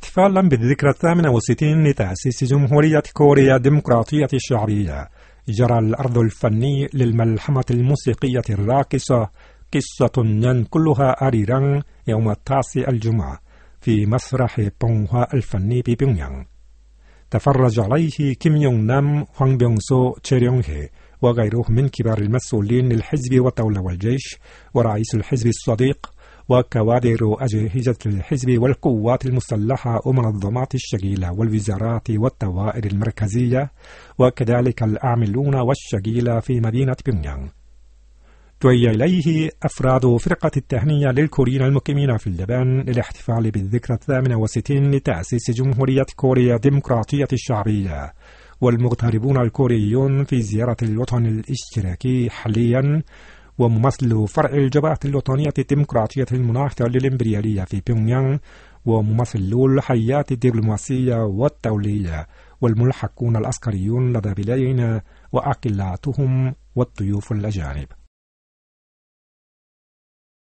احتفالا بالذكرى 68 لتأسيس جمهورية كوريا الديمقراطية الشعبية، جرى العرض الفني للملحمة الموسيقية الراقصة قصة ينقلها أريران يوم 9 الجمعة في مسرح بونغهوا الفني ببيونيانغ. تفرج عليه كيم يونغ نام، 황 병소، 최령해 وغيرهم من كبار المسؤولين للحزب والدولة والجيش ورئيس الحزب الصديق وكوادر أجهزة الحزب والقوات المسلحة ومنظمات الشغيلة والوزارات والدوائر المركزية، وكذلك العاملون والشغيلة في مدينة بيونيانغ. دعي إليه أفراد فرقة التهنئة للكوريين المقيمين في اليابان للاحتفال بالذكرى 68 لتأسيس جمهورية كوريا الديمقراطية الشعبية، والمغتربون الكوريون في زيارة الوطن الاشتراكي حاليا، وممثل فرع الجبهة الوطنية الديمقراطية المناهضة للإمبريالية في بيونيانغ، وممثلو الحيات الدبلوماسية والدولية، والملحقون العسكريون لدى بلادنا وأقلاتهم والضيوف الأجانب.